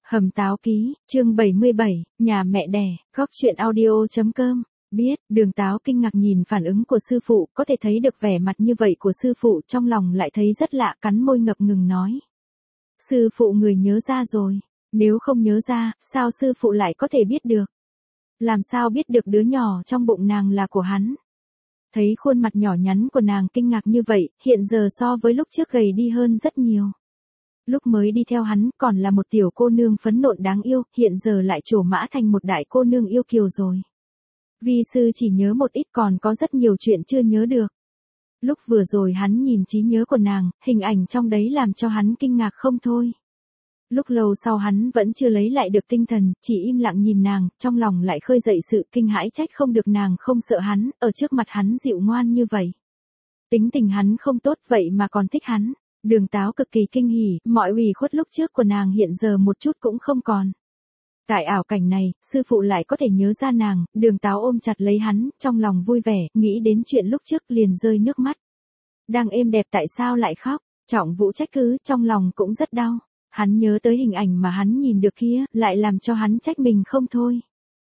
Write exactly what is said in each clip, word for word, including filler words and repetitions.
Hầm Táo Ký, chương bảy mươi bảy, nhà mẹ đẻ, góc truyện audio.com. Biết, Đường Táo kinh ngạc nhìn phản ứng của sư phụ, có thể thấy được vẻ mặt như vậy của sư phụ, trong lòng lại thấy rất lạ, cắn môi ngập ngừng nói. Sư phụ người nhớ ra rồi, nếu không nhớ ra, sao sư phụ lại có thể biết được? Làm sao biết được đứa nhỏ trong bụng nàng là của hắn? Thấy khuôn mặt nhỏ nhắn của nàng kinh ngạc như vậy, hiện giờ so với lúc trước gầy đi hơn rất nhiều. Lúc mới đi theo hắn còn là một tiểu cô nương phấn nộn đáng yêu, hiện giờ lại trổ mã thành một đại cô nương yêu kiều rồi. Vi sư chỉ nhớ một ít, còn có rất nhiều chuyện chưa nhớ được. Lúc vừa rồi hắn nhìn trí nhớ của nàng, hình ảnh trong đấy làm cho hắn kinh ngạc không thôi. Lúc lâu sau hắn vẫn chưa lấy lại được tinh thần, chỉ im lặng nhìn nàng, trong lòng lại khơi dậy sự kinh hãi, trách không được nàng không sợ hắn, ở trước mặt hắn dịu ngoan như vậy. Tính tình hắn không tốt vậy mà còn thích hắn. Đường Táo cực kỳ kinh hỉ, mọi ủy khuất lúc trước của nàng hiện giờ một chút cũng không còn. Tại ảo cảnh này, sư phụ lại có thể nhớ ra nàng, Đường Táo ôm chặt lấy hắn, trong lòng vui vẻ, nghĩ đến chuyện lúc trước liền rơi nước mắt. Đang êm đẹp tại sao lại khóc? Trọng Vũ trách cứ, trong lòng cũng rất đau. Hắn nhớ tới hình ảnh mà hắn nhìn được kia, lại làm cho hắn trách mình không thôi.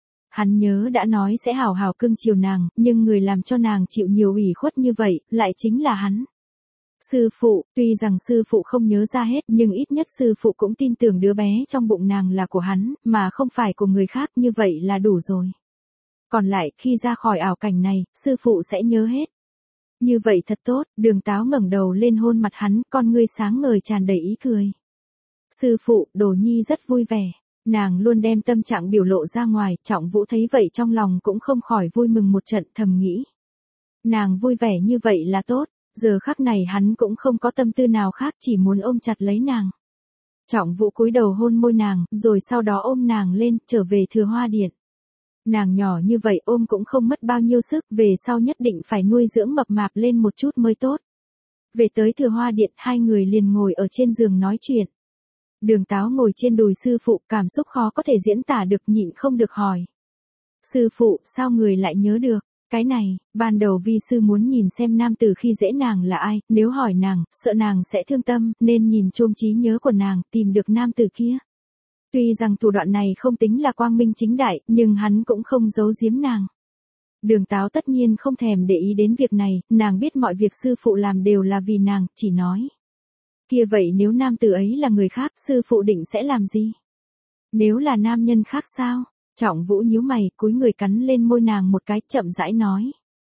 Hắn nhớ đã nói sẽ hảo hảo cưng chiều nàng, nhưng người làm cho nàng chịu nhiều ủy khuất như vậy, lại chính là hắn. Sư phụ, tuy rằng sư phụ không nhớ ra hết, nhưng ít nhất sư phụ cũng tin tưởng đứa bé trong bụng nàng là của hắn, mà không phải của người khác, như vậy là đủ rồi. Còn lại, khi ra khỏi ảo cảnh này, sư phụ sẽ nhớ hết. Như vậy thật tốt, Đường Táo ngẩng đầu lên hôn mặt hắn, con ngươi sáng ngời tràn đầy ý cười. Sư phụ, Đồ Nhi rất vui vẻ. Nàng luôn đem tâm trạng biểu lộ ra ngoài, Trọng Vũ thấy vậy trong lòng cũng không khỏi vui mừng một trận, thầm nghĩ. Nàng vui vẻ như vậy là tốt. Giờ khắc này hắn cũng không có tâm tư nào khác, chỉ muốn ôm chặt lấy nàng. Trọng Vũ cúi đầu hôn môi nàng, rồi sau đó ôm nàng lên, trở về Thừa Hoa Điện. Nàng nhỏ như vậy ôm cũng không mất bao nhiêu sức, về sau nhất định phải nuôi dưỡng mập mạp lên một chút mới tốt. Về tới Thừa Hoa Điện, hai người liền ngồi ở trên giường nói chuyện. Đường Táo ngồi trên đùi sư phụ, cảm xúc khó có thể diễn tả được, nhịn không được hỏi. Sư phụ, sao người lại nhớ được? Cái này, ban đầu vi sư muốn nhìn xem nam tử khi dễ nàng là ai, nếu hỏi nàng, sợ nàng sẽ thương tâm, nên nhìn chôm trí nhớ của nàng, tìm được nam tử kia. Tuy rằng thủ đoạn này không tính là quang minh chính đại, nhưng hắn cũng không giấu giếm nàng. Đường Táo tất nhiên không thèm để ý đến việc này, nàng biết mọi việc sư phụ làm đều là vì nàng, chỉ nói. Kia vậy nếu nam tử ấy là người khác, sư phụ định sẽ làm gì? Nếu là nam nhân khác sao? Trọng Vũ nhíu mày, cúi người cắn lên môi nàng một cái, chậm rãi nói.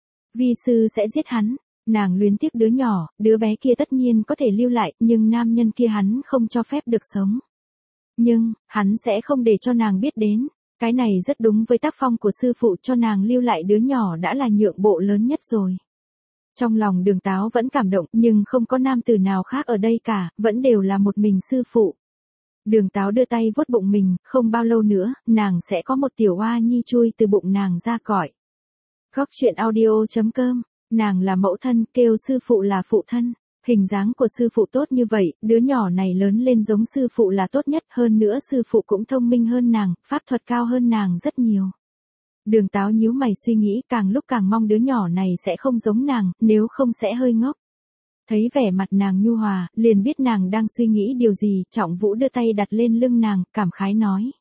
Vi sư sẽ giết hắn, nàng luyến tiếc đứa nhỏ, đứa bé kia tất nhiên có thể lưu lại, nhưng nam nhân kia hắn không cho phép được sống. Nhưng, hắn sẽ không để cho nàng biết đến, cái này rất đúng với tác phong của sư phụ, cho nàng lưu lại đứa nhỏ đã là nhượng bộ lớn nhất rồi. Trong lòng Đường Táo vẫn cảm động, nhưng không có nam tử nào khác ở đây cả, vẫn đều là một mình sư phụ. Đường Táo đưa tay vuốt bụng mình, không bao lâu nữa, nàng sẽ có một tiểu oa nhi chui từ bụng nàng ra cõi. Góc truyện audio.com, nàng là mẫu thân, kêu sư phụ là phụ thân. Hình dáng của sư phụ tốt như vậy, đứa nhỏ này lớn lên giống sư phụ là tốt nhất, hơn nữa sư phụ cũng thông minh hơn nàng, pháp thuật cao hơn nàng rất nhiều. Đường Táo nhíu mày suy nghĩ, càng lúc càng mong đứa nhỏ này sẽ không giống nàng, nếu không sẽ hơi ngốc. Thấy vẻ mặt nàng nhu hòa, liền biết nàng đang suy nghĩ điều gì, Trọng Vũ đưa tay đặt lên lưng nàng, cảm khái nói.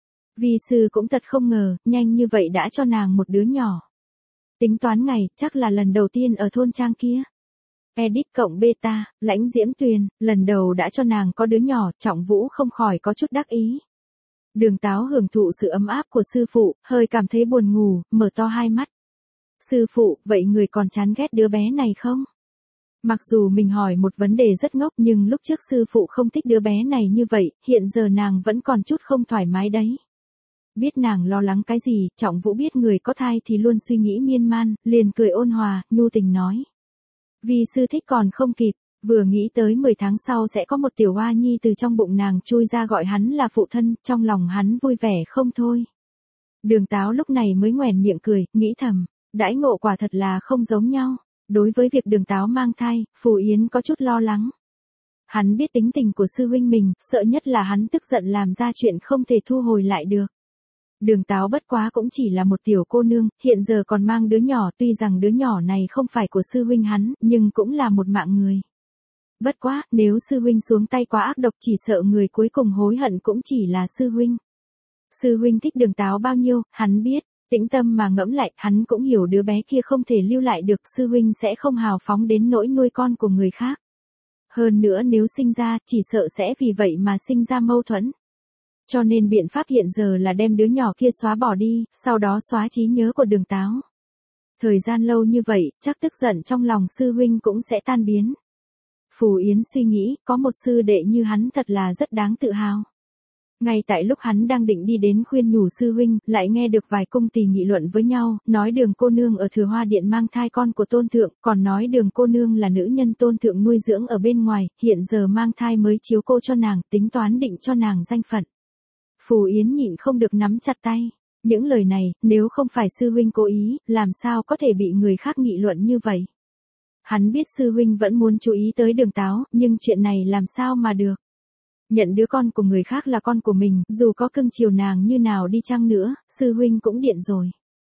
Vi sư cũng thật không ngờ, nhanh như vậy đã cho nàng một đứa nhỏ. Tính toán ngày, chắc là lần đầu tiên ở thôn trang kia. Edit cộng beta, Lãnh Diễm Tuyền, lần đầu đã cho nàng có đứa nhỏ, Trọng Vũ không khỏi có chút đắc ý. Đường Táo hưởng thụ sự ấm áp của sư phụ, hơi cảm thấy buồn ngủ, mở to hai mắt. Sư phụ, vậy người còn chán ghét đứa bé này không? Mặc dù mình hỏi một vấn đề rất ngốc, nhưng lúc trước sư phụ không thích đứa bé này như vậy, hiện giờ nàng vẫn còn chút không thoải mái đấy. Biết nàng lo lắng cái gì, Trọng Vũ biết người có thai thì luôn suy nghĩ miên man, liền cười ôn hòa, nhu tình nói. Vì sư thích còn không kịp, vừa nghĩ tới mười tháng sau sẽ có một tiểu oa nhi từ trong bụng nàng chui ra gọi hắn là phụ thân, trong lòng hắn vui vẻ không thôi. Đường Táo lúc này mới nhoẻn miệng cười, nghĩ thầm, đãi ngộ quả thật là không giống nhau. Đối với việc Đường Táo mang thai, Phù Yến có chút lo lắng. Hắn biết tính tình của sư huynh mình, sợ nhất là hắn tức giận làm ra chuyện không thể thu hồi lại được. Đường Táo bất quá cũng chỉ là một tiểu cô nương, hiện giờ còn mang đứa nhỏ, tuy rằng đứa nhỏ này không phải của sư huynh hắn, nhưng cũng là một mạng người. Bất quá, nếu sư huynh xuống tay quá ác độc chỉ sợ người cuối cùng hối hận cũng chỉ là sư huynh. Sư huynh thích Đường Táo bao nhiêu, hắn biết, tĩnh tâm mà ngẫm lại, hắn cũng hiểu đứa bé kia không thể lưu lại được, sư huynh sẽ không hào phóng đến nỗi nuôi con của người khác. Hơn nữa nếu sinh ra, chỉ sợ sẽ vì vậy mà sinh ra mâu thuẫn. Cho nên biện pháp hiện giờ là đem đứa nhỏ kia xóa bỏ đi, sau đó xóa trí nhớ của Đường Táo. Thời gian lâu như vậy, chắc tức giận trong lòng sư huynh cũng sẽ tan biến. Phù Yến suy nghĩ, có một sư đệ như hắn thật là rất đáng tự hào. Ngay tại lúc hắn đang định đi đến khuyên nhủ sư huynh, lại nghe được vài cung tỳ nghị luận với nhau, nói Đường cô nương ở Thừa Hoa Điện mang thai con của Tôn thượng, còn nói Đường cô nương là nữ nhân Tôn thượng nuôi dưỡng ở bên ngoài, hiện giờ mang thai mới chiếu cô cho nàng, tính toán định cho nàng danh phận. Phù Yến nhịn không được nắm chặt tay. Những lời này, nếu không phải sư huynh cố ý, làm sao có thể bị người khác nghị luận như vậy? Hắn biết sư huynh vẫn muốn chú ý tới Đường Táo, nhưng chuyện này làm sao mà được? Nhận đứa con của người khác là con của mình, dù có cưng chiều nàng như nào đi chăng nữa, sư huynh cũng điện rồi.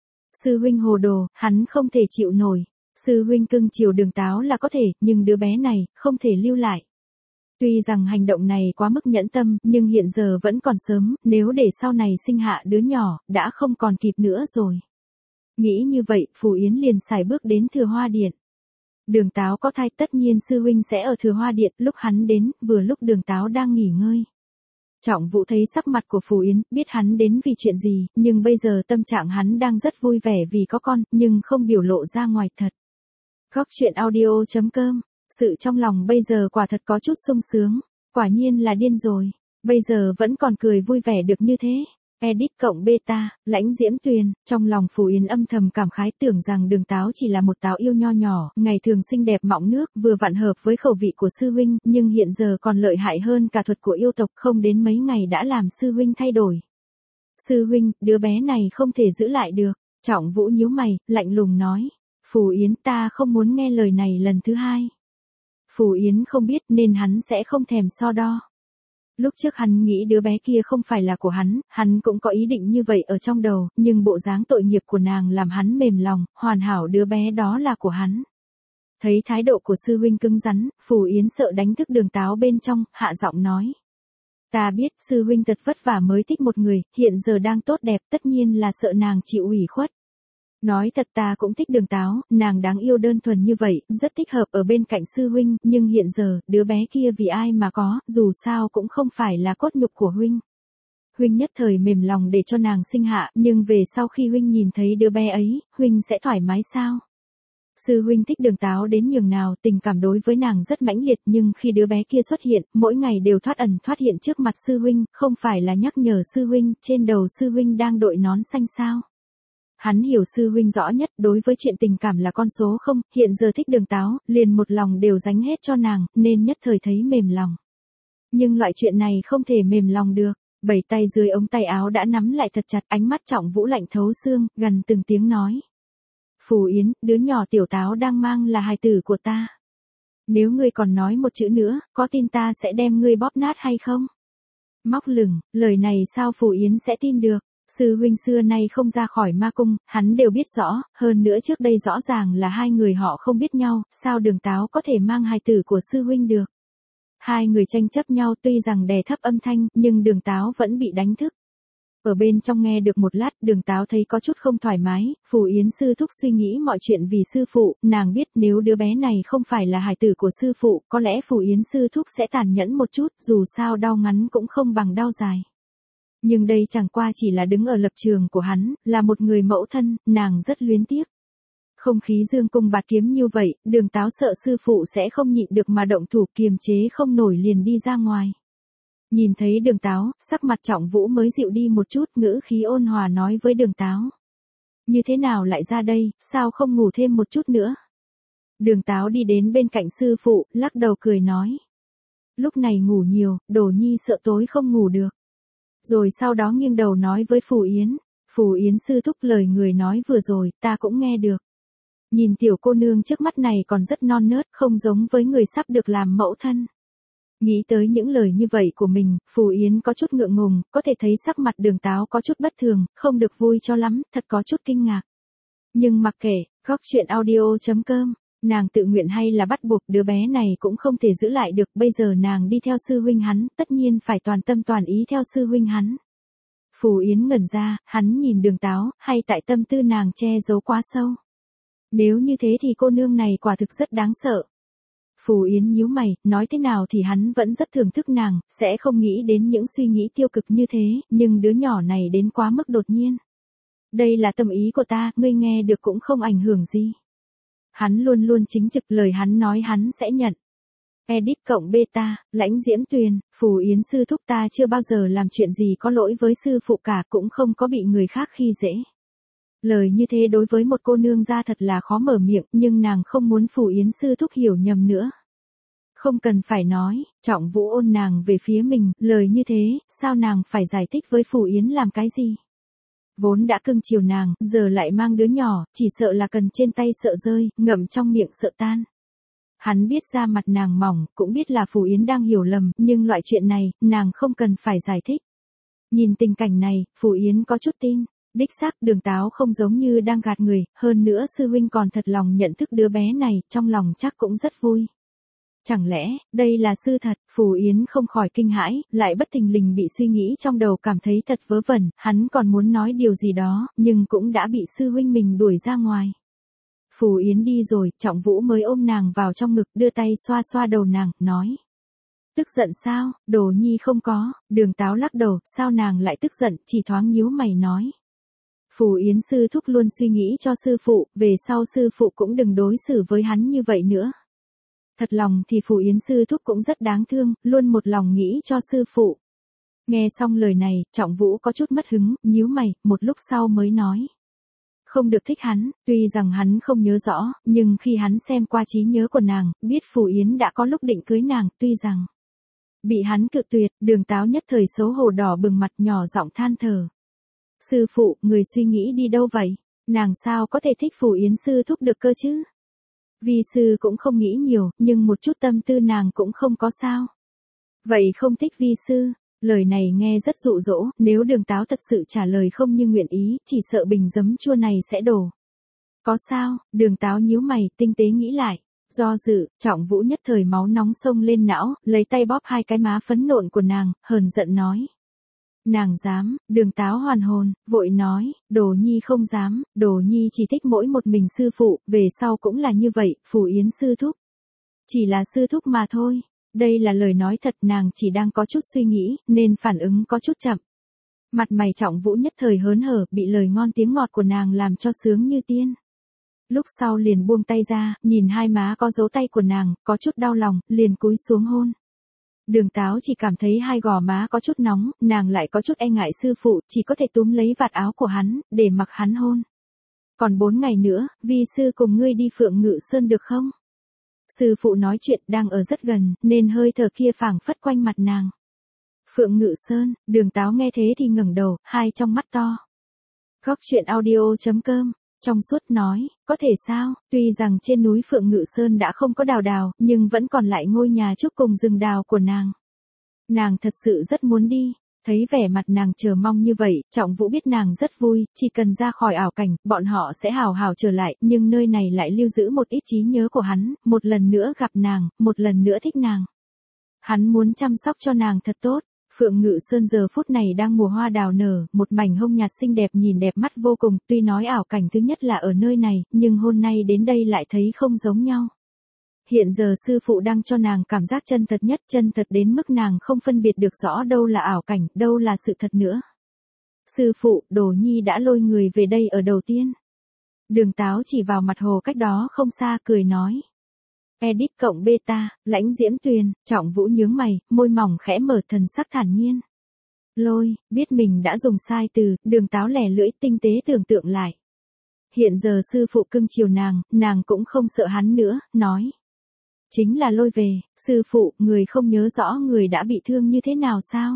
Sư huynh hồ đồ, hắn không thể chịu nổi. Sư huynh cưng chiều Đường Táo là có thể, nhưng đứa bé này, không thể lưu lại. Tuy rằng hành động này quá mức nhẫn tâm, nhưng hiện giờ vẫn còn sớm, nếu để sau này sinh hạ đứa nhỏ, đã không còn kịp nữa rồi. Nghĩ như vậy, Phù Yến liền xài bước đến Thừa Hoa Điện. Đường Táo có thai, tất nhiên sư huynh sẽ ở Thừa Hoa Điện, lúc hắn đến, vừa lúc Đường Táo đang nghỉ ngơi. Trọng Vũ thấy sắc mặt của Phù Yến, biết hắn đến vì chuyện gì, nhưng bây giờ tâm trạng hắn đang rất vui vẻ vì có con, nhưng không biểu lộ ra ngoài thật. Góc truyện audio chấm com, sự trong lòng bây giờ quả thật có chút sung sướng, quả nhiên là điên rồi, bây giờ vẫn còn cười vui vẻ được như thế. Edit cộng beta, Lãnh Diễm Tuyền, trong lòng Phù Yến âm thầm cảm khái, tưởng rằng Đường Táo chỉ là một táo yêu nho nhỏ, ngày thường xinh đẹp mọng nước, vừa vặn hợp với khẩu vị của sư huynh, nhưng hiện giờ còn lợi hại hơn cả thuật của yêu tộc, không đến mấy ngày đã làm sư huynh thay đổi. Sư huynh, đứa bé này không thể giữ lại được. Trọng Vũ nhíu mày, lạnh lùng nói. Phù Yến, ta không muốn nghe lời này lần thứ hai. Phù Yến không biết nên hắn sẽ không thèm so đo. Lúc trước hắn nghĩ đứa bé kia không phải là của hắn, hắn cũng có ý định như vậy ở trong đầu, nhưng bộ dáng tội nghiệp của nàng làm hắn mềm lòng, hoàn hảo đứa bé đó là của hắn. Thấy thái độ của sư huynh cứng rắn, Phù Yến sợ đánh thức Đường Táo bên trong, hạ giọng nói. Ta biết sư huynh thật vất vả mới thích một người, hiện giờ đang tốt đẹp, tất nhiên là sợ nàng chịu ủy khuất. Nói thật ta cũng thích Đường Táo, nàng đáng yêu đơn thuần như vậy, rất thích hợp ở bên cạnh sư huynh, nhưng hiện giờ, đứa bé kia vì ai mà có, dù sao cũng không phải là cốt nhục của huynh. Huynh nhất thời mềm lòng để cho nàng sinh hạ, nhưng về sau khi huynh nhìn thấy đứa bé ấy, huynh sẽ thoải mái sao? Sư huynh thích Đường Táo đến nhường nào, tình cảm đối với nàng rất mãnh liệt, nhưng khi đứa bé kia xuất hiện, mỗi ngày đều thoát ẩn thoát hiện trước mặt sư huynh, không phải là nhắc nhở sư huynh, trên đầu sư huynh đang đội nón xanh sao? Hắn hiểu sư huynh rõ nhất, đối với chuyện tình cảm là con số không, hiện giờ thích Đường Táo, liền một lòng đều dánh hết cho nàng, nên nhất thời thấy mềm lòng. Nhưng loại chuyện này không thể mềm lòng được, bảy tay dưới ống tay áo đã nắm lại thật chặt, ánh mắt Trọng Vũ lạnh thấu xương, gần từng tiếng nói. Phù Yến, đứa nhỏ Tiểu Táo đang mang là hài tử của ta. Nếu ngươi còn nói một chữ nữa, có tin ta sẽ đem ngươi bóp nát hay không? Móc lửng, lời này sao Phù Yến sẽ tin được? Sư huynh xưa nay không ra khỏi ma cung, hắn đều biết rõ, hơn nữa trước đây rõ ràng là hai người họ không biết nhau, sao Đường Táo có thể mang hài tử của sư huynh được. Hai người tranh chấp nhau tuy rằng đè thấp âm thanh, nhưng Đường Táo vẫn bị đánh thức. Ở bên trong nghe được một lát, Đường Táo thấy có chút không thoải mái, Phù Yến sư thúc suy nghĩ mọi chuyện vì sư phụ, nàng biết nếu đứa bé này không phải là hài tử của sư phụ, có lẽ Phù Yến sư thúc sẽ tàn nhẫn một chút, dù sao đau ngắn cũng không bằng đau dài. Nhưng đây chẳng qua chỉ là đứng ở lập trường của hắn, là một người mẫu thân, nàng rất luyến tiếc. Không khí dương cung bạt kiếm như vậy, Đường Táo sợ sư phụ sẽ không nhịn được mà động thủ, kiềm chế không nổi liền đi ra ngoài. Nhìn thấy Đường Táo, sắc mặt Trọng Vũ mới dịu đi một chút, ngữ khí ôn hòa nói với Đường Táo. Như thế nào lại ra đây, sao không ngủ thêm một chút nữa? Đường Táo đi đến bên cạnh sư phụ, lắc đầu cười nói. Lúc này ngủ nhiều, Đồ Nhi sợ tối không ngủ được. Rồi sau đó nghiêng đầu nói với Phù Yến. Phù Yến sư thúc, lời người nói vừa rồi, ta cũng nghe được. Nhìn tiểu cô nương trước mắt này còn rất non nớt, không giống với người sắp được làm mẫu thân. Nghĩ tới những lời như vậy của mình, Phù Yến có chút ngượng ngùng, có thể thấy sắc mặt Đường Táo có chút bất thường, không được vui cho lắm, thật có chút kinh ngạc. Nhưng mặc kệ, góc truyện audio chấm com Nàng tự nguyện hay là bắt buộc, đứa bé này cũng không thể giữ lại được, bây giờ nàng đi theo sư huynh hắn, tất nhiên phải toàn tâm toàn ý theo sư huynh hắn. Phù Yến ngẩn ra, hắn nhìn Đường Táo, hay tại tâm tư nàng che giấu quá sâu. Nếu như thế thì cô nương này quả thực rất đáng sợ. Phù Yến nhíu mày, nói thế nào thì hắn vẫn rất thưởng thức nàng, sẽ không nghĩ đến những suy nghĩ tiêu cực như thế, nhưng đứa nhỏ này đến quá mức đột nhiên. Đây là tâm ý của ta, ngươi nghe được cũng không ảnh hưởng gì. Hắn luôn luôn chính trực, lời hắn nói hắn sẽ nhận. Edit cộng beta, Lãnh Diễm Tuyền, Phù Yến sư thúc, ta chưa bao giờ làm chuyện gì có lỗi với sư phụ cả, cũng không có bị người khác khi dễ. Lời như thế đối với một cô nương ra thật là khó mở miệng, nhưng nàng không muốn Phù Yến sư thúc hiểu nhầm nữa. Không cần phải nói, Trọng Vũ ôn nàng về phía mình, lời như thế, sao nàng phải giải thích với Phù Yến làm cái gì? Vốn đã cưng chiều nàng, giờ lại mang đứa nhỏ, chỉ sợ là cần trên tay sợ rơi, ngậm trong miệng sợ tan. Hắn biết da mặt nàng mỏng, cũng biết là Phù Yến đang hiểu lầm, nhưng loại chuyện này, nàng không cần phải giải thích. Nhìn tình cảnh này, Phù Yến có chút tin. Đích xác, Đường Táo không giống như đang gạt người, hơn nữa sư huynh còn thật lòng nhận thức đứa bé này, trong lòng chắc cũng rất vui. Chẳng lẽ, đây là sự thật? Phù Yến không khỏi kinh hãi, lại bất thình lình bị suy nghĩ trong đầu cảm thấy thật vớ vẩn, hắn còn muốn nói điều gì đó, nhưng cũng đã bị sư huynh mình đuổi ra ngoài. Phù Yến đi rồi, Trọng Vũ mới ôm nàng vào trong ngực, đưa tay xoa xoa đầu nàng, nói. Tức giận sao? Đồ nhi không có. Đường Táo lắc đầu, sao nàng lại tức giận, chỉ thoáng nhíu mày nói. Phù Yến sư thúc luôn suy nghĩ cho sư phụ, về sau sư phụ cũng đừng đối xử với hắn như vậy nữa. Thật lòng thì Phù Yến sư thúc cũng rất đáng thương, luôn một lòng nghĩ cho sư phụ. Nghe xong lời này, Trọng Vũ có chút mất hứng, nhíu mày, một lúc sau mới nói. Không được thích hắn, tuy rằng hắn không nhớ rõ, nhưng khi hắn xem qua trí nhớ của nàng, biết Phù Yến đã có lúc định cưới nàng, tuy rằng bị hắn cự tuyệt, Đường Táo nhất thời xấu hổ đỏ bừng mặt, nhỏ giọng than thở. Sư phụ, người suy nghĩ đi đâu vậy? Nàng sao có thể thích Phù Yến sư thúc được cơ chứ? Vi sư cũng không nghĩ nhiều, nhưng một chút tâm tư nàng cũng không có sao. Vậy không thích vi sư? Lời này nghe rất dụ dỗ, nếu Đường Táo thật sự trả lời không như nguyện ý, chỉ sợ bình giấm chua này sẽ đổ. Có sao? Đường Táo nhíu mày, tinh tế nghĩ lại. Do dự, Trọng Vũ nhất thời máu nóng xông lên não, lấy tay bóp hai cái má phấn nộn của nàng, hờn giận nói. Nàng dám, Đường Táo hoàn hồn, vội nói, Đồ nhi không dám, Đồ nhi chỉ thích mỗi một mình sư phụ, về sau cũng là như vậy, Phù Yến sư thúc. Chỉ là sư thúc mà thôi. Đây là lời nói thật, nàng chỉ đang có chút suy nghĩ, nên phản ứng có chút chậm. Mặt mày Trọng Vũ nhất thời hớn hở, bị lời ngon tiếng ngọt của nàng làm cho sướng như tiên. Lúc sau liền buông tay ra, nhìn hai má có dấu tay của nàng, có chút đau lòng, liền cúi xuống hôn. Đường Táo chỉ cảm thấy hai gò má có chút nóng, nàng lại có chút e ngại sư phụ, chỉ có thể túm lấy vạt áo của hắn, để mặc hắn hôn. Còn bốn ngày nữa, vi sư cùng ngươi đi Phượng Ngự Sơn được không? Sư phụ nói chuyện đang ở rất gần, nên hơi thở kia phảng phất quanh mặt nàng. Phượng Ngự Sơn, Đường Táo nghe thế thì ngẩng đầu, hai trong mắt to. Góc truyện audio chấm com, trong suốt nói, có thể sao, tuy rằng trên núi Phượng Ngự Sơn đã không có đào đào, nhưng vẫn còn lại ngôi nhà trúc cùng rừng đào của nàng. Nàng thật sự rất muốn đi. Thấy vẻ mặt nàng chờ mong như vậy, Trọng Vũ biết nàng rất vui, chỉ cần ra khỏi ảo cảnh, bọn họ sẽ hào hào trở lại, nhưng nơi này lại lưu giữ một ít trí nhớ của hắn, một lần nữa gặp nàng, một lần nữa thích nàng. Hắn muốn chăm sóc cho nàng thật tốt. Phượng Ngự Sơn giờ phút này đang mùa hoa đào nở, một mảnh hông nhạt xinh đẹp nhìn đẹp mắt vô cùng, tuy nói ảo cảnh thứ nhất là ở nơi này, nhưng hôm nay đến đây lại thấy không giống nhau. Hiện giờ sư phụ đang cho nàng cảm giác chân thật nhất, chân thật đến mức nàng không phân biệt được rõ đâu là ảo cảnh, đâu là sự thật nữa. Sư phụ, Đồ nhi đã lôi người về đây ở đầu tiên. Đường Táo chỉ vào mặt hồ cách đó không xa, cười nói. Edit cộng beta, Lãnh Diễm Tuyền, Trọng Vũ nhướng mày, môi mỏng khẽ mở, thần sắc thản nhiên. Lôi, biết mình đã dùng sai từ, Đường Táo lẻ lưỡi tinh tế tưởng tượng lại. Hiện giờ sư phụ cưng chiều nàng, nàng cũng không sợ hắn nữa, nói. Chính là lôi về, sư phụ, người không nhớ rõ người đã bị thương như thế nào sao?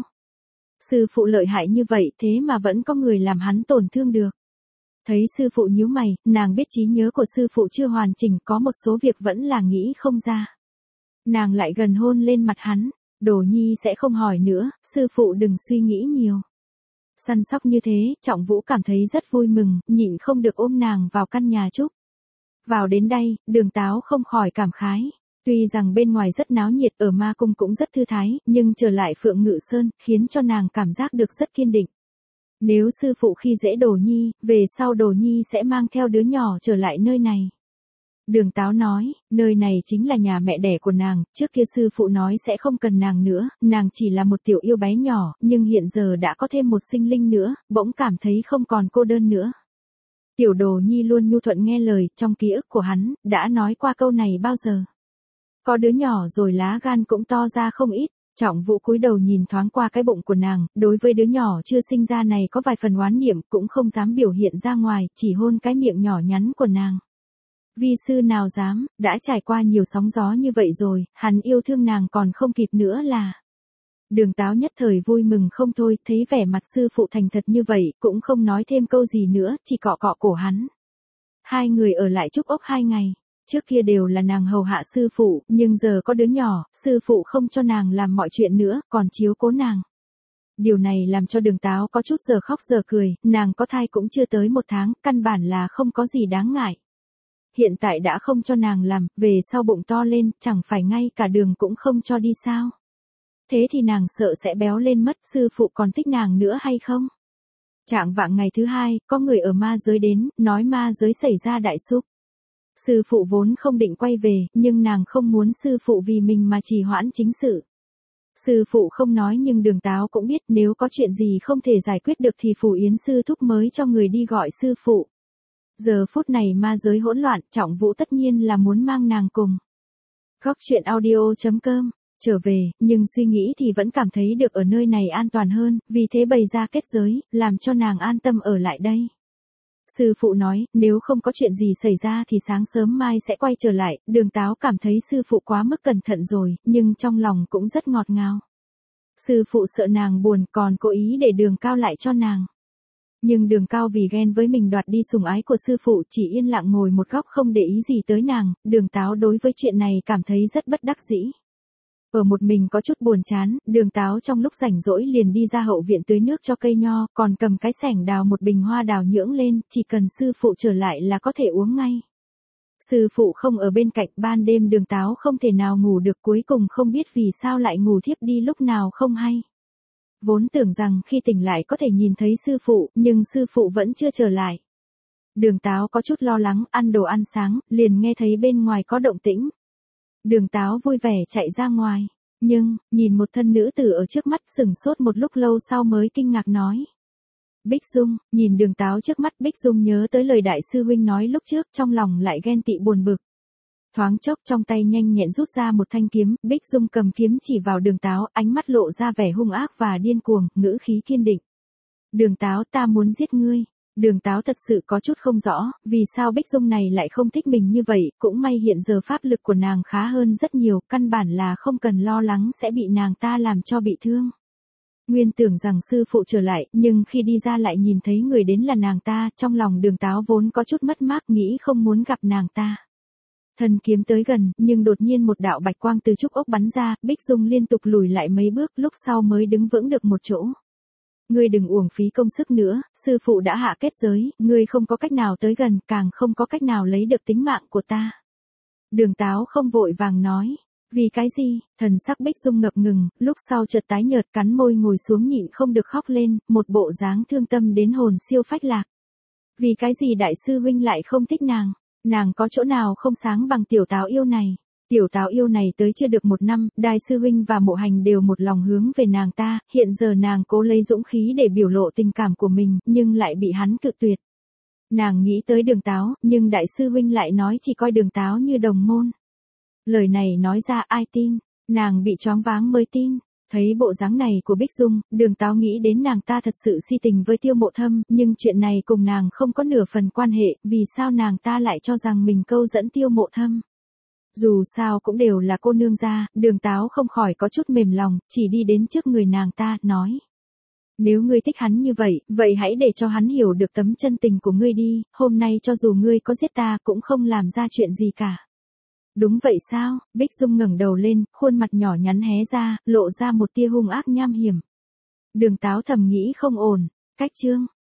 Sư phụ lợi hại như vậy, thế mà vẫn có người làm hắn tổn thương được. Thấy sư phụ nhíu mày, nàng biết trí nhớ của sư phụ chưa hoàn chỉnh, có một số việc vẫn là nghĩ không ra. Nàng lại gần hôn lên mặt hắn, Đồ nhi sẽ không hỏi nữa, sư phụ đừng suy nghĩ nhiều. Săn sóc như thế, Trọng Vũ cảm thấy rất vui mừng, nhịn không được ôm nàng vào căn nhà trúc. Vào đến đây, Đường Táo không khỏi cảm khái. Tuy rằng bên ngoài rất náo nhiệt, ở ma cung cũng rất thư thái, nhưng trở lại Phượng Ngự Sơn, khiến cho nàng cảm giác được rất kiên định. Nếu sư phụ khi dễ Đồ Nhi, về sau Đồ Nhi sẽ mang theo đứa nhỏ trở lại nơi này. Đường Táo nói, nơi này chính là nhà mẹ đẻ của nàng, trước kia sư phụ nói sẽ không cần nàng nữa, nàng chỉ là một tiểu yêu bé nhỏ, nhưng hiện giờ đã có thêm một sinh linh nữa, bỗng cảm thấy không còn cô đơn nữa. Tiểu Đồ Nhi luôn nhu thuận nghe lời, trong ký ức của hắn, đã nói qua câu này bao giờ. Có đứa nhỏ rồi lá gan cũng to ra không ít. Trọng Vũ cúi đầu nhìn thoáng qua cái bụng của nàng, đối với đứa nhỏ chưa sinh ra này có vài phần oán niệm, cũng không dám biểu hiện ra ngoài, chỉ hôn cái miệng nhỏ nhắn của nàng. Vi sư nào dám, đã trải qua nhiều sóng gió như vậy rồi, hắn yêu thương nàng còn không kịp nữa là. Đường Táo nhất thời vui mừng không thôi, thấy vẻ mặt sư phụ thành thật như vậy, cũng không nói thêm câu gì nữa, chỉ cọ cọ cổ hắn. Hai người ở lại Trúc Ốc hai ngày. Trước kia đều là nàng hầu hạ sư phụ, nhưng giờ có đứa nhỏ, sư phụ không cho nàng làm mọi chuyện nữa, còn chiếu cố nàng. Điều này làm cho Đường Táo có chút giờ khóc giờ cười, nàng có thai cũng chưa tới một tháng, căn bản là không có gì đáng ngại. Hiện tại đã không cho nàng làm, về sau bụng to lên, chẳng phải ngay cả đường cũng không cho đi sao. Thế thì nàng sợ sẽ béo lên mất, sư phụ còn thích nàng nữa hay không? Trạng vạng ngày thứ hai, có người ở ma giới đến, nói ma giới xảy ra đại súc. Sư phụ vốn không định quay về, nhưng nàng không muốn sư phụ vì mình mà trì hoãn chính sự. Sư phụ không nói nhưng Đường Táo cũng biết nếu có chuyện gì không thể giải quyết được thì Phù Yến sư thúc mới cho người đi gọi sư phụ. Giờ phút này ma giới hỗn loạn, Trọng Vũ tất nhiên là muốn mang nàng cùng. Góc truyện audio chấm com, trở về, nhưng suy nghĩ thì vẫn cảm thấy được ở nơi này an toàn hơn, vì thế bày ra kết giới, làm cho nàng an tâm ở lại đây. Sư phụ nói, nếu không có chuyện gì xảy ra thì sáng sớm mai sẽ quay trở lại, Đường Táo cảm thấy sư phụ quá mức cẩn thận rồi, nhưng trong lòng cũng rất ngọt ngào. Sư phụ sợ nàng buồn còn cố ý để Đường Cao lại cho nàng. Nhưng Đường Cao vì ghen với mình đoạt đi sủng ái của sư phụ chỉ yên lặng ngồi một góc không để ý gì tới nàng, Đường Táo đối với chuyện này cảm thấy rất bất đắc dĩ. Ở một mình có chút buồn chán, Đường Táo trong lúc rảnh rỗi liền đi ra hậu viện tưới nước cho cây nho, còn cầm cái xẻng đào một bình hoa đào nhưỡng lên, chỉ cần sư phụ trở lại là có thể uống ngay. Sư phụ không ở bên cạnh, ban đêm Đường Táo không thể nào ngủ được, cuối cùng không biết vì sao lại ngủ thiếp đi lúc nào không hay. Vốn tưởng rằng khi tỉnh lại có thể nhìn thấy sư phụ, nhưng sư phụ vẫn chưa trở lại. Đường Táo có chút lo lắng, ăn đồ ăn sáng, liền nghe thấy bên ngoài có động tĩnh. Đường Táo vui vẻ chạy ra ngoài, nhưng, nhìn một thân nữ tử ở trước mắt sửng sốt một lúc lâu sau mới kinh ngạc nói. Bích Dung, nhìn Đường Táo trước mắt Bích Dung nhớ tới lời đại sư huynh nói lúc trước, trong lòng lại ghen tị buồn bực. Thoáng chốc trong tay nhanh nhẹn rút ra một thanh kiếm, Bích Dung cầm kiếm chỉ vào Đường Táo, ánh mắt lộ ra vẻ hung ác và điên cuồng, ngữ khí kiên định. Đường Táo, ta muốn giết ngươi. Đường Táo thật sự có chút không rõ, vì sao Bích Dung này lại không thích mình như vậy, cũng may hiện giờ pháp lực của nàng khá hơn rất nhiều, căn bản là không cần lo lắng sẽ bị nàng ta làm cho bị thương. Nguyên tưởng rằng sư phụ trở lại, nhưng khi đi ra lại nhìn thấy người đến là nàng ta, trong lòng Đường Táo vốn có chút mất mát, nghĩ không muốn gặp nàng ta. Thần kiếm tới gần, nhưng đột nhiên một đạo bạch quang từ trúc ốc bắn ra, Bích Dung liên tục lùi lại mấy bước, lúc sau mới đứng vững được một chỗ. Ngươi đừng uổng phí công sức nữa, sư phụ đã hạ kết giới, ngươi không có cách nào tới gần, càng không có cách nào lấy được tính mạng của ta. Đường Táo không vội vàng nói, vì cái gì, thần sắc Bích Dung ngập ngừng, lúc sau chợt tái nhợt cắn môi ngồi xuống nhịn không được khóc lên, một bộ dáng thương tâm đến hồn siêu phách lạc. Vì cái gì đại sư huynh lại không thích nàng, nàng có chỗ nào không sáng bằng tiểu Táo yêu này. Tiểu Táo yêu này tới chưa được một năm, đại sư huynh và mộ hành đều một lòng hướng về nàng ta, hiện giờ nàng cố lấy dũng khí để biểu lộ tình cảm của mình, nhưng lại bị hắn cự tuyệt. Nàng nghĩ tới Đường Táo, nhưng đại sư huynh lại nói chỉ coi Đường Táo như đồng môn. Lời này nói ra ai tin, nàng bị choáng váng mới tin. Thấy bộ dáng này của Bích Dung, Đường Táo nghĩ đến nàng ta thật sự si tình với Tiêu Mộ Thâm, nhưng chuyện này cùng nàng không có nửa phần quan hệ, vì sao nàng ta lại cho rằng mình câu dẫn Tiêu Mộ Thâm. Dù sao cũng đều là cô nương gia, Đường Táo không khỏi có chút mềm lòng, chỉ đi đến trước người nàng ta, nói. Nếu ngươi thích hắn như vậy, vậy hãy để cho hắn hiểu được tấm chân tình của ngươi đi, hôm nay cho dù ngươi có giết ta cũng không làm ra chuyện gì cả. Đúng vậy sao, Bích Dung ngẩng đầu lên, khuôn mặt nhỏ nhắn hé ra, lộ ra một tia hung ác nham hiểm. Đường Táo thầm nghĩ không ổn, cách chương.